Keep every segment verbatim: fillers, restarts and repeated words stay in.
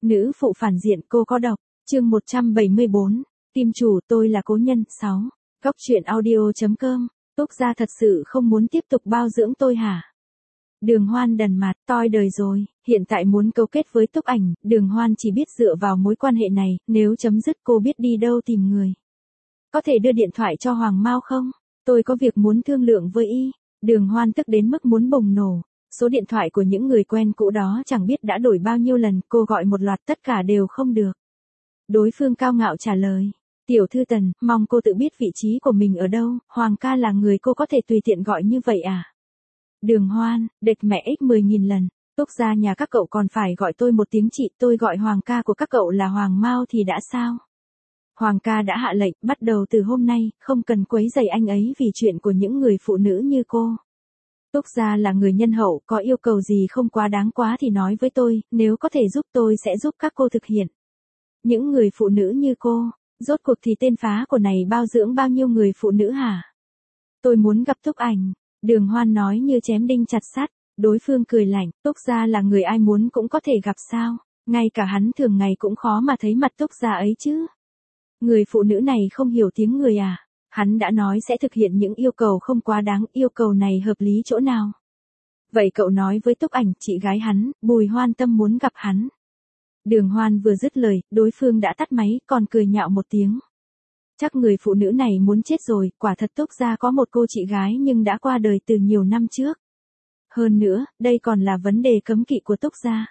Nữ phụ phản diện cô có độc, chương một trăm bảy mươi bốn, tim chủ tôi là cố nhân, sáu. Góc truyện audio.com, Túc Gia thật sự không muốn tiếp tục bao dưỡng tôi hả? Đường Hoan đần mặt, toi đời rồi, hiện tại muốn cấu kết với Túc Ảnh, Đường Hoan chỉ biết dựa vào mối quan hệ này, nếu chấm dứt cô biết đi đâu tìm người. Có thể đưa điện thoại cho Hoàng Mao không? Tôi có việc muốn thương lượng với y. Đường Hoan tức đến mức muốn bùng nổ. Số điện thoại của những người quen cũ đó chẳng biết đã đổi bao nhiêu lần, cô gọi một loạt tất cả đều không được. Đối phương cao ngạo trả lời, tiểu thư Tần, mong cô tự biết vị trí của mình ở đâu, Hoàng ca là người cô có thể tùy tiện gọi như vậy à? Đường Hoan, đệt mẹ ích mười nghìn lần, Túc gia nhà các cậu còn phải gọi tôi một tiếng chị, tôi gọi Hoàng ca của các cậu là Hoàng Mao thì đã sao? Hoàng ca đã hạ lệnh, bắt đầu từ hôm nay, không cần quấy rầy anh ấy vì chuyện của những người phụ nữ như cô. Túc gia là người nhân hậu, có yêu cầu gì không quá đáng quá thì nói với tôi, nếu có thể giúp tôi sẽ giúp các cô thực hiện. Những người phụ nữ như cô, rốt cuộc thì tên phá của này bao dưỡng bao nhiêu người phụ nữ hả? Tôi muốn gặp Túc Ảnh, Đường Hoan nói như chém đinh chặt sắt, đối phương cười lạnh, Túc gia là người ai muốn cũng có thể gặp sao, ngay cả hắn thường ngày cũng khó mà thấy mặt Túc gia ấy chứ. Người phụ nữ này không hiểu tiếng người à? Hắn đã nói sẽ thực hiện những yêu cầu không quá đáng, yêu cầu này hợp lý chỗ nào? Vậy cậu nói với Túc Ảnh, chị gái hắn, Bùi Hoan Tâm muốn gặp hắn. Đường Hoan vừa dứt lời, đối phương đã tắt máy, còn cười nhạo một tiếng. Chắc người phụ nữ này muốn chết rồi, quả thật Túc gia có một cô chị gái nhưng đã qua đời từ nhiều năm trước. Hơn nữa, đây còn là vấn đề cấm kỵ của Túc gia.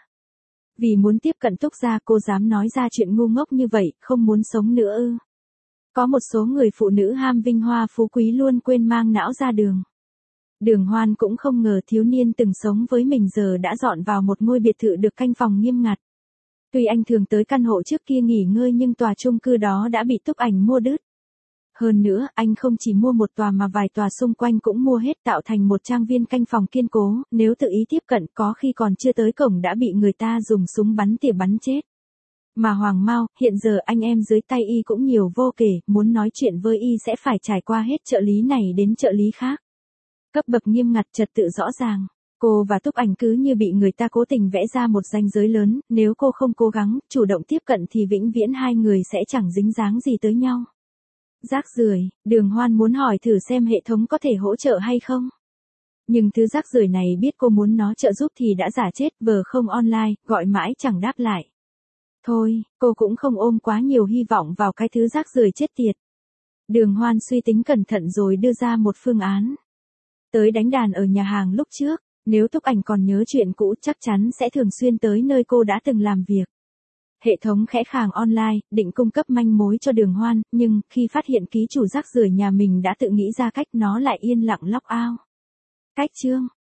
Vì muốn tiếp cận Túc gia cô dám nói ra chuyện ngu ngốc như vậy, không muốn sống nữa ư? Có một số người phụ nữ ham vinh hoa phú quý luôn quên mang não ra đường. Đường Hoan cũng không ngờ thiếu niên từng sống với mình giờ đã dọn vào một ngôi biệt thự được canh phòng nghiêm ngặt. Tuy anh thường tới căn hộ trước kia nghỉ ngơi nhưng tòa chung cư đó đã bị Túc Ảnh mua đứt. Hơn nữa, anh không chỉ mua một tòa mà vài tòa xung quanh cũng mua hết tạo thành một trang viên canh phòng kiên cố, nếu tự ý tiếp cận có khi còn chưa tới cổng đã bị người ta dùng súng bắn tỉa bắn chết. Mà Hoàng Mao, hiện giờ anh em dưới tay y cũng nhiều vô kể, muốn nói chuyện với y sẽ phải trải qua hết trợ lý này đến trợ lý khác. Cấp bậc nghiêm ngặt, trật tự rõ ràng. Cô và Túc Ảnh cứ như bị người ta cố tình vẽ ra một ranh giới lớn, nếu cô không cố gắng, chủ động tiếp cận thì vĩnh viễn hai người sẽ chẳng dính dáng gì tới nhau. Rác rưởi, Đường Hoan muốn hỏi thử xem hệ thống có thể hỗ trợ hay không. Nhưng thứ rác rưởi này biết cô muốn nó trợ giúp thì đã giả chết, vờ không online, gọi mãi chẳng đáp lại. Thôi, cô cũng không ôm quá nhiều hy vọng vào cái thứ rác rưởi chết tiệt. Đường Hoan suy tính cẩn thận rồi đưa ra một phương án. Tới đánh đàn ở nhà hàng lúc trước, nếu Túc Ảnh còn nhớ chuyện cũ chắc chắn sẽ thường xuyên tới nơi cô đã từng làm việc. Hệ thống khẽ khàng online, định cung cấp manh mối cho Đường Hoan, nhưng khi phát hiện ký chủ rác rưởi nhà mình đã tự nghĩ ra cách nó lại yên lặng log out. Cách chương,